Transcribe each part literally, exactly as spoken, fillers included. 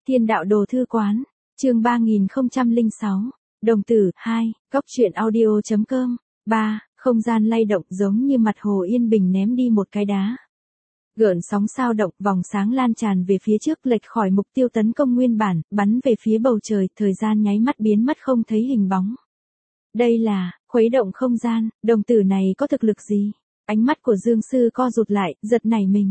Thiên đạo đồ thư quán, chương ba nghìn không trăm lẻ sáu, đồng tử, hai, góc truyện audio.com, ba, không gian lay động giống như mặt hồ yên bình ném đi một cái đá. Gợn sóng sao động, vòng sáng lan tràn về phía trước lệch khỏi mục tiêu tấn công nguyên bản, bắn về phía bầu trời, thời gian nháy mắt biến mất không thấy hình bóng. Đây là, khuấy động không gian, đồng tử này có thực lực gì? Ánh mắt của Dương Sư co rụt lại, giật nảy mình.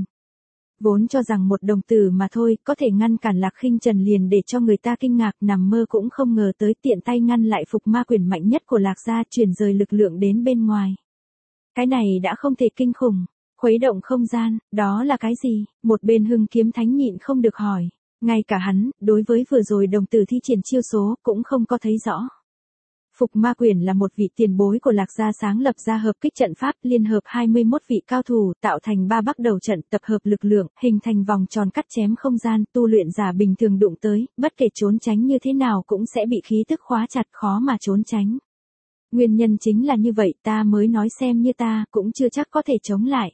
Vốn cho rằng một đồng tử mà thôi, có thể ngăn cản Lạc Khinh Trần liền để cho người ta kinh ngạc, nằm mơ cũng không ngờ tới tiện tay ngăn lại Phục Ma Quyển mạnh nhất của Lạc gia, chuyển rời lực lượng đến bên ngoài. Cái này đã không thể kinh khủng. Khuấy động không gian, đó là cái gì? Một bên Hưng Kiếm Thánh nhịn không được hỏi. Ngay cả hắn, đối với vừa rồi đồng tử thi triển chiêu số, cũng không có thấy rõ. Phục Ma Quyển là một vị tiền bối của Lạc gia sáng lập ra hợp kích trận pháp, liên hợp hai mươi mốt vị cao thủ, tạo thành ba bắc đầu trận, tập hợp lực lượng, hình thành vòng tròn cắt chém không gian, tu luyện giả bình thường đụng tới, bất kể trốn tránh như thế nào cũng sẽ bị khí tức khóa chặt, khó mà trốn tránh. Nguyên nhân chính là như vậy, ta mới nói xem như ta, cũng chưa chắc có thể chống lại.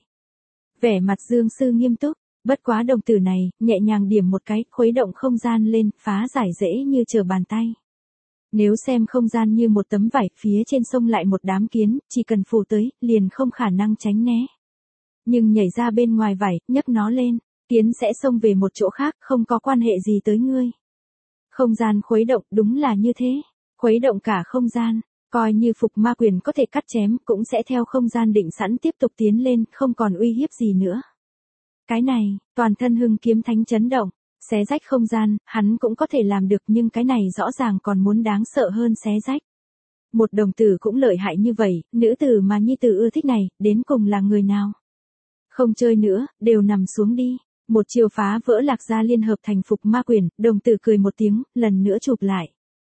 Vẻ mặt Dương Sư nghiêm túc, bất quá đồng tử này, nhẹ nhàng điểm một cái, khuấy động không gian lên, phá giải dễ như trở bàn tay. Nếu xem không gian như một tấm vải, phía trên sông lại một đám kiến, chỉ cần phủ tới, liền không khả năng tránh né. Nhưng nhảy ra bên ngoài vải, nhấc nó lên, kiến sẽ xông về một chỗ khác, không có quan hệ gì tới ngươi. Không gian khuấy động, đúng là như thế. Khuấy động cả không gian, coi như Phục Ma Quyển có thể cắt chém, cũng sẽ theo không gian định sẵn tiếp tục tiến lên, không còn uy hiếp gì nữa. Cái này, toàn thân Hưng Kiếm Thánh chấn động. Xé rách không gian, hắn cũng có thể làm được, nhưng cái này rõ ràng còn muốn đáng sợ hơn xé rách. Một đồng tử cũng lợi hại như vậy, nữ tử mà nhi tử ưa thích này, đến cùng là người nào? Không chơi nữa, đều nằm xuống đi. Một chiều phá vỡ Lạc gia liên hợp thành Phục Ma Quyển, đồng tử cười một tiếng, lần nữa chụp lại.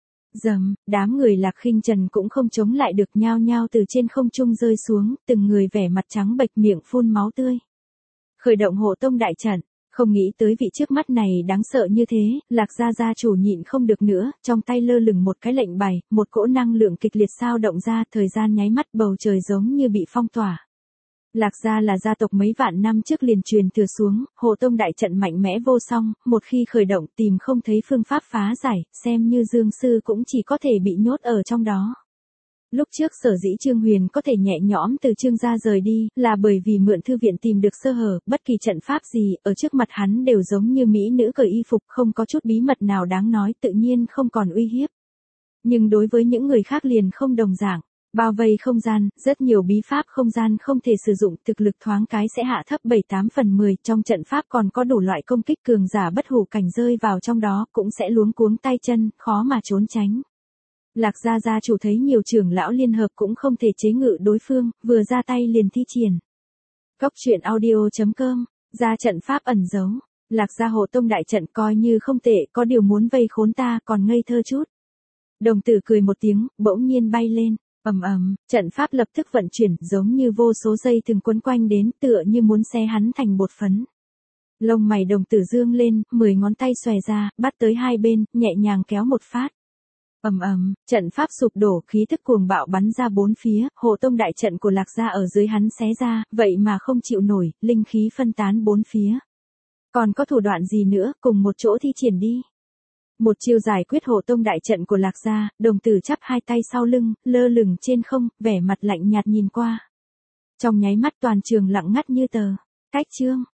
Dầm, đám người Lạc Khinh Trần cũng không chống lại được, nhao nhao từ trên không trung rơi xuống, từng người vẻ mặt trắng bệch, miệng phun máu tươi. Khởi động hộ tông đại trận. Không nghĩ tới vị trước mắt này đáng sợ như thế, Lạc gia gia chủ nhịn không được nữa, trong tay lơ lửng một cái lệnh bài, một cỗ năng lượng kịch liệt sao động ra, thời gian nháy mắt bầu trời giống như bị phong tỏa. Lạc gia là gia tộc mấy vạn năm trước liền truyền thừa xuống, hộ tông đại trận mạnh mẽ vô song, một khi khởi động tìm không thấy phương pháp phá giải, xem như Dương Sư cũng chỉ có thể bị nhốt ở trong đó. Lúc trước sở dĩ Trương Huyền có thể nhẹ nhõm từ Trương gia rời đi, là bởi vì mượn thư viện tìm được sơ hở, bất kỳ trận pháp gì, ở trước mặt hắn đều giống như mỹ nữ cởi y phục, không có chút bí mật nào đáng nói, tự nhiên không còn uy hiếp. Nhưng đối với những người khác liền không đồng dạng. Bao vây không gian, rất nhiều bí pháp không gian không thể sử dụng, thực lực thoáng cái sẽ hạ thấp bảy tám phần mười, trong trận pháp còn có đủ loại công kích, cường giả bất hủ cảnh rơi vào trong đó, cũng sẽ luống cuống tay chân, khó mà trốn tránh. Lạc gia gia chủ thấy nhiều trưởng lão liên hợp cũng không thể chế ngự đối phương, vừa ra tay liền thi triển. Góc truyện audio.com, ra trận pháp ẩn giấu, Lạc gia hộ tông đại trận coi như không tệ, có điều muốn vây khốn ta còn ngây thơ chút. Đồng tử cười một tiếng, bỗng nhiên bay lên, ầm ầm, trận pháp lập tức vận chuyển, giống như vô số dây từng quấn quanh đến, tựa như muốn xé hắn thành bột phấn. Lông mày đồng tử dương lên, mười ngón tay xòe ra, bắt tới hai bên, nhẹ nhàng kéo một phát. Ầm ầm, trận pháp sụp đổ, khí tức cuồng bạo bắn ra bốn phía, hộ tông đại trận của Lạc gia ở dưới hắn xé ra, vậy mà không chịu nổi, linh khí phân tán bốn phía. Còn có thủ đoạn gì nữa, cùng một chỗ thi triển đi. Một chiêu giải quyết hộ tông đại trận của Lạc gia, đồng tử chắp hai tay sau lưng, lơ lửng trên không, vẻ mặt lạnh nhạt nhìn qua. Trong nháy mắt toàn trường lặng ngắt như tờ. Cách chương,